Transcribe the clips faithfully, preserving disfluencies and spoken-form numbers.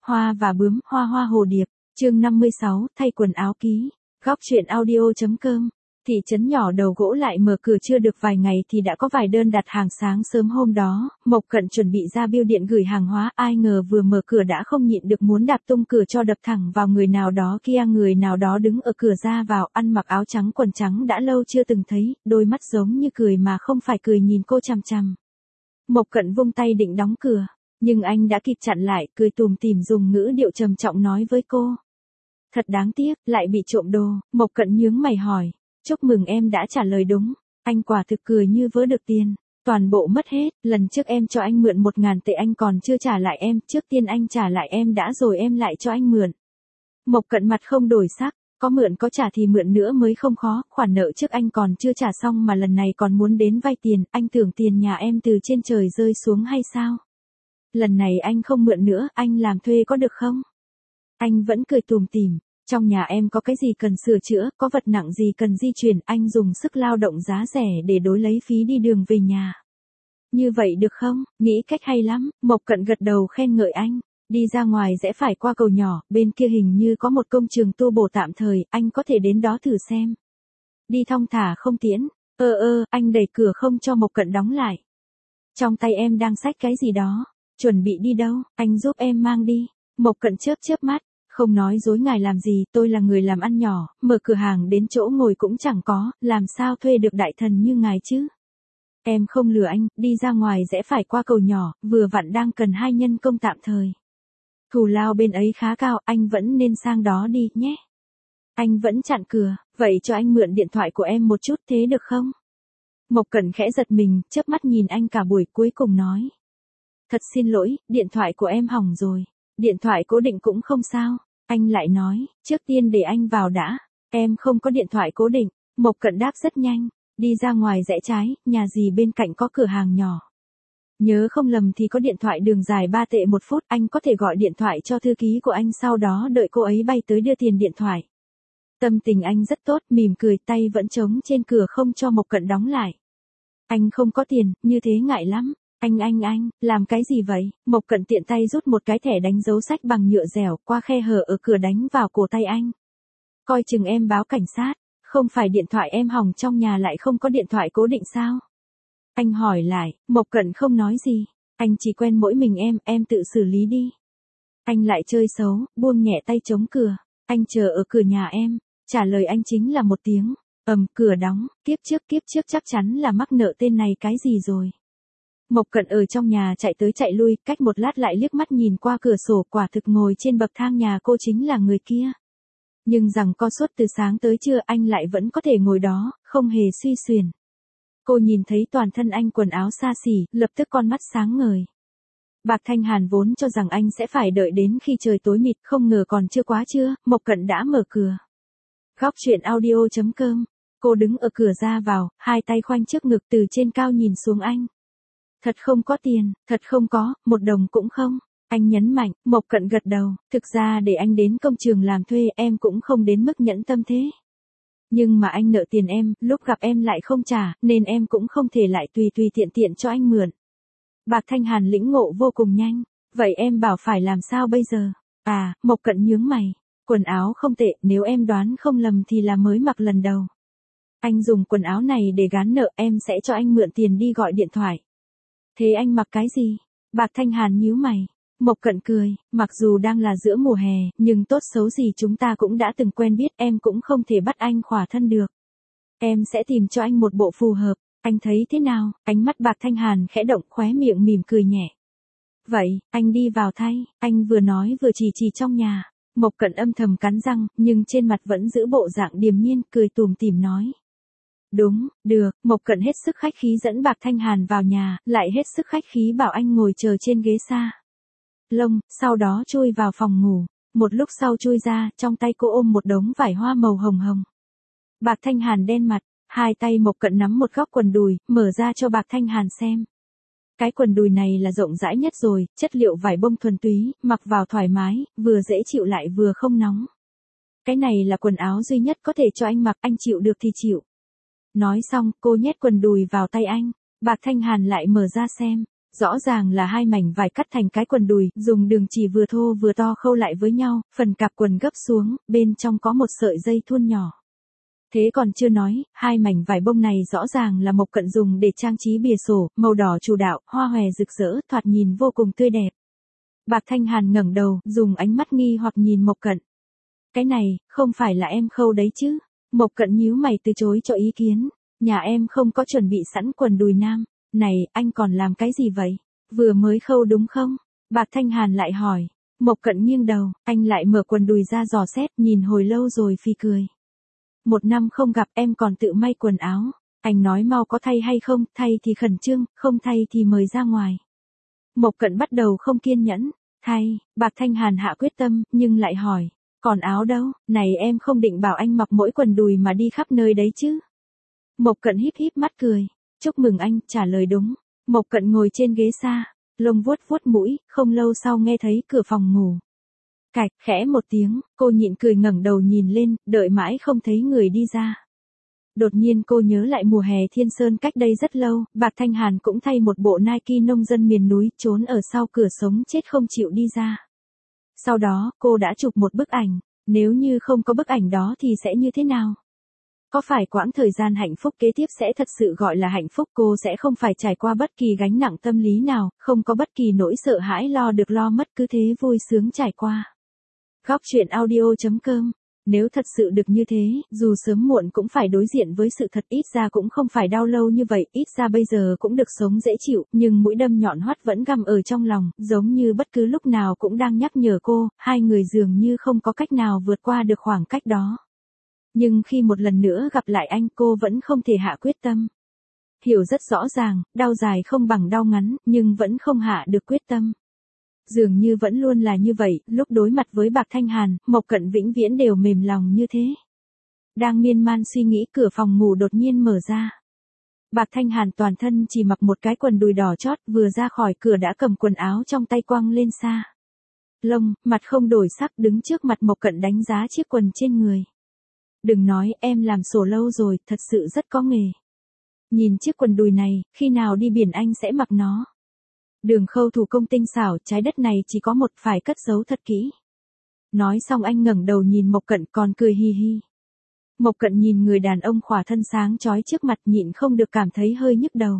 Hoa và bướm, hoa hoa hồ điệp, chương năm mươi sáu, thay quần áo ký, góc truyện audio.com. Thị trấn nhỏ đầu gỗ lại mở cửa chưa được vài ngày thì đã có vài đơn đặt hàng. Sáng sớm hôm đó, Mộc Cận chuẩn bị ra bưu điện gửi hàng hóa, ai ngờ vừa mở cửa đã không nhịn được muốn đạp tung cửa cho đập thẳng vào người nào đó kia. Người nào đó đứng ở cửa ra vào, ăn mặc áo trắng quần trắng đã lâu chưa từng thấy, đôi mắt giống như cười mà không phải cười nhìn cô chằm chằm. Mộc Cận vung tay định đóng cửa, nhưng anh đã kịp chặn lại, cười tủm tỉm dùng ngữ điệu trầm trọng nói với cô. Thật đáng tiếc, lại bị trộm đồ. Mộc Cận nhướng mày hỏi. Chúc mừng em đã trả lời đúng. Anh quả thực cười như vớ được tiền. Toàn bộ mất hết, lần trước em cho anh mượn một ngàn tệ anh còn chưa trả lại em, trước tiên anh trả lại em đã rồi em lại cho anh mượn. Mộc Cận mặt không đổi sắc, có mượn có trả thì mượn nữa mới không khó, khoản nợ trước anh còn chưa trả xong mà lần này còn muốn đến vay tiền, anh tưởng tiền nhà em từ trên trời rơi xuống hay sao? Lần này anh không mượn nữa, anh làm thuê có được không? Anh vẫn cười tủm tỉm. Trong nhà em có cái gì cần sửa chữa, có vật nặng gì cần di chuyển, anh dùng sức lao động giá rẻ để đối lấy phí đi đường về nhà. Như vậy được không? Nghĩ cách hay lắm. Mộc Cận gật đầu khen ngợi anh. Đi ra ngoài rẽ phải qua cầu nhỏ, bên kia hình như có một công trường tu bổ tạm thời, anh có thể đến đó thử xem. Đi thong thả không tiễn. Ơ ơ, anh đẩy cửa không cho Mộc Cận đóng lại. Trong tay em đang xách cái gì đó. Chuẩn bị đi đâu, anh giúp em mang đi. Mộc Cận chớp chớp mắt. Không nói dối ngài làm gì, tôi là người làm ăn nhỏ, mở cửa hàng đến chỗ ngồi cũng chẳng có, làm sao thuê được đại thần như ngài chứ? Em không lừa anh, đi ra ngoài rẽ phải qua cầu nhỏ, vừa vặn đang cần hai nhân công tạm thời. Thù lao bên ấy khá cao, anh vẫn nên sang đó đi, nhé. Anh vẫn chặn cửa, vậy cho anh mượn điện thoại của em một chút thế được không? Mộc Cận khẽ giật mình, chớp mắt nhìn anh cả buổi cuối cùng nói. Thật xin lỗi, điện thoại của em hỏng rồi. Điện thoại cố định cũng không sao. Anh lại nói, trước tiên để anh vào đã. Em không có điện thoại cố định. Mộc Cận đáp rất nhanh. Đi ra ngoài rẽ trái, nhà dì bên cạnh có cửa hàng nhỏ. Nhớ không lầm thì có điện thoại đường dài ba tệ một phút. Anh có thể gọi điện thoại cho thư ký của anh, sau đó đợi cô ấy bay tới đưa tiền điện thoại. Tâm tình anh rất tốt, mỉm cười, tay vẫn trống trên cửa không cho Mộc Cận đóng lại. Anh không có tiền, như thế ngại lắm. Anh anh anh, làm cái gì vậy? Mộc Cận tiện tay rút một cái thẻ đánh dấu sách bằng nhựa dẻo qua khe hở ở cửa đánh vào cổ tay anh. Coi chừng em báo cảnh sát, không phải điện thoại em hỏng trong nhà lại không có điện thoại cố định sao? Anh hỏi lại, Mộc Cận không nói gì, anh chỉ quen mỗi mình em, em tự xử lý đi. Anh lại chơi xấu, buông nhẹ tay chống cửa, anh chờ ở cửa nhà em, trả lời anh chính là một tiếng, ầm, cửa đóng, kiếp trước kiếp trước chắc chắn là mắc nợ tên này cái gì rồi. Mộc Cận ở trong nhà chạy tới chạy lui, cách một lát lại liếc mắt nhìn qua cửa sổ, quả thực ngồi trên bậc thang nhà cô chính là người kia. Nhưng rằng co suốt từ sáng tới trưa anh lại vẫn có thể ngồi đó, không hề suy xuyển. Cô nhìn thấy toàn thân anh quần áo xa xỉ, lập tức con mắt sáng ngời. Bạc Thanh Hàn vốn cho rằng anh sẽ phải đợi đến khi trời tối mịt, không ngờ còn chưa quá trưa, Mộc Cận đã mở cửa. Góc truyện audio.com. Cô đứng ở cửa ra vào, hai tay khoanh trước ngực từ trên cao nhìn xuống anh. Thật không có tiền, thật không có, một đồng cũng không. Anh nhấn mạnh, Mộc Cận gật đầu, thực ra để anh đến công trường làm thuê em cũng không đến mức nhẫn tâm thế. Nhưng mà anh nợ tiền em, lúc gặp em lại không trả, nên em cũng không thể lại tùy tùy tiện tiện cho anh mượn. Bạc Thanh Hàn lĩnh ngộ vô cùng nhanh, vậy em bảo phải làm sao bây giờ? À, Mộc Cận nhướng mày, quần áo không tệ, nếu em đoán không lầm thì là mới mặc lần đầu. Anh dùng quần áo này để gán nợ, em sẽ cho anh mượn tiền đi gọi điện thoại. Thế anh mặc cái gì? Bạc Thanh Hàn nhíu mày. Mộc Cận cười, mặc dù đang là giữa mùa hè, nhưng tốt xấu gì chúng ta cũng đã từng quen biết, em cũng không thể bắt anh khỏa thân được. Em sẽ tìm cho anh một bộ phù hợp, anh thấy thế nào? Ánh mắt Bạc Thanh Hàn khẽ động, khóe miệng mỉm cười nhẹ. Vậy, anh đi vào thay, anh vừa nói vừa chỉ chỉ trong nhà. Mộc Cận âm thầm cắn răng, nhưng trên mặt vẫn giữ bộ dạng điềm nhiên, cười tủm tỉm nói. Đúng, được, Mộc Cận hết sức khách khí dẫn Bạc Thanh Hàn vào nhà, lại hết sức khách khí bảo anh ngồi chờ trên ghế xa lông, sau đó chui vào phòng ngủ. Một lúc sau chui ra, trong tay cô ôm một đống vải hoa màu hồng hồng. Bạc Thanh Hàn đen mặt, hai tay Mộc Cận nắm một góc quần đùi, mở ra cho Bạc Thanh Hàn xem. Cái quần đùi này là rộng rãi nhất rồi, chất liệu vải bông thuần túy, mặc vào thoải mái, vừa dễ chịu lại vừa không nóng. Cái này là quần áo duy nhất có thể cho anh mặc, anh chịu được thì chịu. Nói xong, cô nhét quần đùi vào tay anh, Bạc Thanh Hàn lại mở ra xem. Rõ ràng là hai mảnh vải cắt thành cái quần đùi, dùng đường chỉ vừa thô vừa to khâu lại với nhau, phần cạp quần gấp xuống, bên trong có một sợi dây thun nhỏ. Thế còn chưa nói, hai mảnh vải bông này rõ ràng là Mộc Cận dùng để trang trí bìa sổ, màu đỏ chủ đạo, hoa hòe rực rỡ, thoạt nhìn vô cùng tươi đẹp. Bạc Thanh Hàn ngẩng đầu, dùng ánh mắt nghi hoặc nhìn Mộc Cận. Cái này, không phải là em khâu đấy chứ? Mộc Cận nhíu mày từ chối cho ý kiến. Nhà em không có chuẩn bị sẵn quần đùi nam. Này, anh còn làm cái gì vậy? Vừa mới khâu đúng không? Bạc Thanh Hàn lại hỏi. Mộc Cận nghiêng đầu, anh lại mở quần đùi ra dò xét, nhìn hồi lâu rồi phì cười. Một năm không gặp em còn tự may quần áo. Anh nói mau có thay hay không, thay thì khẩn trương, không thay thì mời ra ngoài. Mộc Cận bắt đầu không kiên nhẫn. Thay, Bạc Thanh Hàn hạ quyết tâm, nhưng lại hỏi. Còn áo đâu, này em không định bảo anh mặc mỗi quần đùi mà đi khắp nơi đấy chứ? Mộc Cận híp híp mắt cười. Chúc mừng anh, trả lời đúng. Mộc Cận ngồi trên ghế xa, lông vuốt vuốt mũi, không lâu sau nghe thấy cửa phòng ngủ. Cạch, khẽ một tiếng, cô nhịn cười ngẩng đầu nhìn lên, đợi mãi không thấy người đi ra. Đột nhiên cô nhớ lại mùa hè Thiên Sơn cách đây rất lâu, Bạc Thanh Hàn cũng thay một bộ Nike nông dân miền núi trốn ở sau cửa sống chết không chịu đi ra. Sau đó, cô đã chụp một bức ảnh, nếu như không có bức ảnh đó thì sẽ như thế nào? Có phải quãng thời gian hạnh phúc kế tiếp sẽ thật sự gọi là hạnh phúc, cô sẽ không phải trải qua bất kỳ gánh nặng tâm lý nào, không có bất kỳ nỗi sợ hãi lo được lo mất, cứ thế vui sướng trải qua. Góc truyện audio chấm com. Nếu thật sự được như thế, dù sớm muộn cũng phải đối diện với sự thật, ít ra cũng không phải đau lâu như vậy, ít ra bây giờ cũng được sống dễ chịu, nhưng mũi đâm nhọn hoắt vẫn găm ở trong lòng, giống như bất cứ lúc nào cũng đang nhắc nhở cô, hai người dường như không có cách nào vượt qua được khoảng cách đó. Nhưng khi một lần nữa gặp lại anh, cô vẫn không thể hạ quyết tâm. Hiểu rất rõ ràng, đau dài không bằng đau ngắn, nhưng vẫn không hạ được quyết tâm. Dường như vẫn luôn là như vậy, lúc đối mặt với Bạc Thanh Hàn, Mộc Cận vĩnh viễn đều mềm lòng như thế. Đang miên man suy nghĩ, cửa phòng ngủ đột nhiên mở ra. Bạc Thanh Hàn toàn thân chỉ mặc một cái quần đùi đỏ chót, vừa ra khỏi cửa đã cầm quần áo trong tay quăng lên xa. Lông, mặt không đổi sắc đứng trước mặt Mộc Cận đánh giá chiếc quần trên người. Đừng nói, em làm sổ lâu rồi, thật sự rất có nghề. Nhìn chiếc quần đùi này, khi nào đi biển anh sẽ mặc nó. Đường khâu thủ công tinh xảo, trái đất này chỉ có một, phải cất giấu thật kỹ. Nói xong anh ngẩng đầu nhìn Mộc Cận còn cười hi hi. Mộc Cận nhìn người đàn ông khỏa thân sáng chói trước mặt nhịn không được cảm thấy hơi nhức đầu.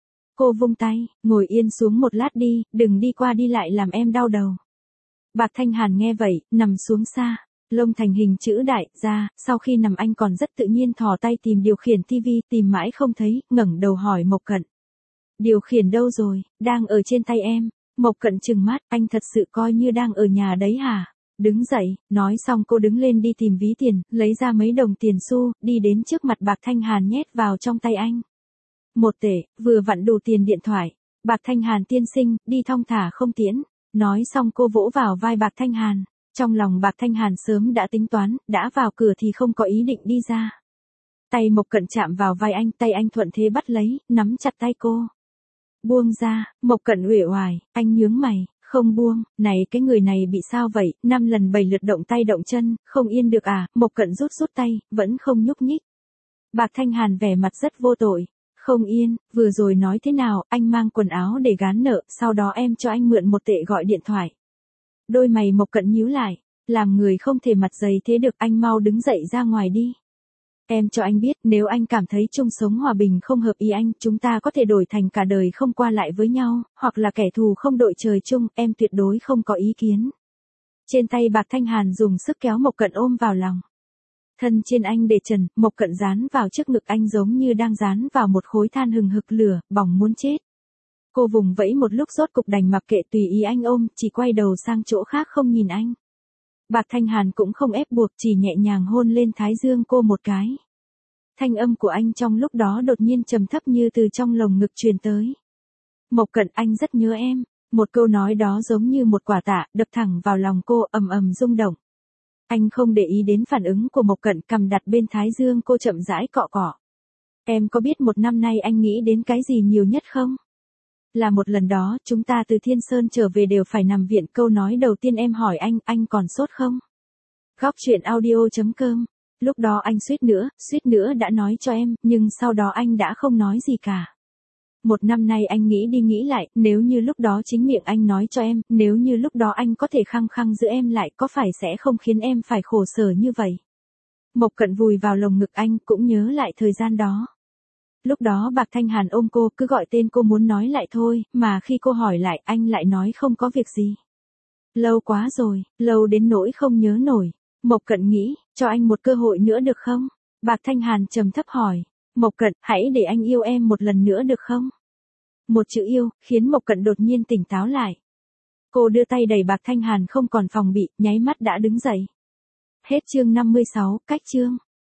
Cô vung tay, ngồi yên xuống một lát đi, đừng đi qua đi lại làm em đau đầu. Bạc Thanh Hàn nghe vậy, nằm xuống xa, lông thành hình chữ đại ra, sau khi nằm anh còn rất tự nhiên thò tay tìm điều khiển tivi, tìm mãi không thấy, ngẩng đầu hỏi Mộc Cận. Điều khiển đâu rồi, đang ở trên tay em. Mộc Cận trừng mắt, anh thật sự coi như đang ở nhà đấy hả? Đứng dậy, nói xong cô đứng lên đi tìm ví tiền, lấy ra mấy đồng tiền xu, đi đến trước mặt Bạc Thanh Hàn nhét vào trong tay anh. Một tể, vừa vặn đủ tiền điện thoại. Bạc Thanh Hàn tiên sinh, đi thong thả không tiễn. Nói xong cô vỗ vào vai Bạc Thanh Hàn. Trong lòng Bạc Thanh Hàn sớm đã tính toán, đã vào cửa thì không có ý định đi ra. Tay Mộc Cận chạm vào vai anh, tay anh thuận thế bắt lấy, nắm chặt tay cô. Buông ra, Mộc Cận uể oải, anh nhướng mày, không buông, này cái người này bị sao vậy, năm lần bảy lượt động tay động chân, không yên được à, Mộc Cận rút rút tay, vẫn không nhúc nhích. Bạc Thanh Hàn vẻ mặt rất vô tội, không yên, vừa rồi nói thế nào, anh mang quần áo để gán nợ, sau đó em cho anh mượn một tệ gọi điện thoại. Đôi mày Mộc Cận nhíu lại, làm người không thể mặt dày thế được, anh mau đứng dậy ra ngoài đi. Em cho anh biết, nếu anh cảm thấy chung sống hòa bình không hợp ý anh, chúng ta có thể đổi thành cả đời không qua lại với nhau, hoặc là kẻ thù không đội trời chung, em tuyệt đối không có ý kiến. Trên tay Bạc Thanh Hàn dùng sức kéo Mộc Cận ôm vào lòng. Thân trên anh để trần, Mộc Cận dán vào trước ngực anh giống như đang dán vào một khối than hừng hực lửa, bỏng muốn chết. Cô vùng vẫy một lúc rốt cục đành mặc kệ tùy ý anh ôm, chỉ quay đầu sang chỗ khác không nhìn anh. Bạc Thanh Hàn cũng không ép buộc, chỉ nhẹ nhàng hôn lên thái dương cô một cái. Thanh âm của anh trong lúc đó đột nhiên trầm thấp như từ trong lồng ngực truyền tới. Mộc Cận, anh rất nhớ em. Một câu nói đó giống như một quả tạ, đập thẳng vào lòng cô, ầm ầm rung động. Anh không để ý đến phản ứng của Mộc Cận, cầm đặt bên thái dương cô chậm rãi cọ cọ. Em có biết một năm nay anh nghĩ đến cái gì nhiều nhất không? Là một lần đó, chúng ta từ Thiên Sơn trở về đều phải nằm viện, câu nói đầu tiên em hỏi anh, anh còn sốt không? Góc truyện audio chấm com. Lúc đó anh suýt nữa, suýt nữa đã nói cho em, nhưng sau đó anh đã không nói gì cả. Một năm nay anh nghĩ đi nghĩ lại, nếu như lúc đó chính miệng anh nói cho em, nếu như lúc đó anh có thể khăng khăng giữ em lại, có phải sẽ không khiến em phải khổ sở như vậy? Mộc Cận vùi vào lồng ngực anh, cũng nhớ lại thời gian đó. Lúc đó Bạc Thanh Hàn ôm cô, cứ gọi tên cô muốn nói lại thôi, mà khi cô hỏi lại, anh lại nói không có việc gì. Lâu quá rồi, lâu đến nỗi không nhớ nổi. Mộc Cận nghĩ, cho anh một cơ hội nữa được không? Bạc Thanh Hàn trầm thấp hỏi. Mộc Cận, hãy để anh yêu em một lần nữa được không? Một chữ yêu, khiến Mộc Cận đột nhiên tỉnh táo lại. Cô đưa tay đẩy Bạc Thanh Hàn không còn phòng bị, nháy mắt đã đứng dậy. Hết chương năm mươi sáu, cách chương.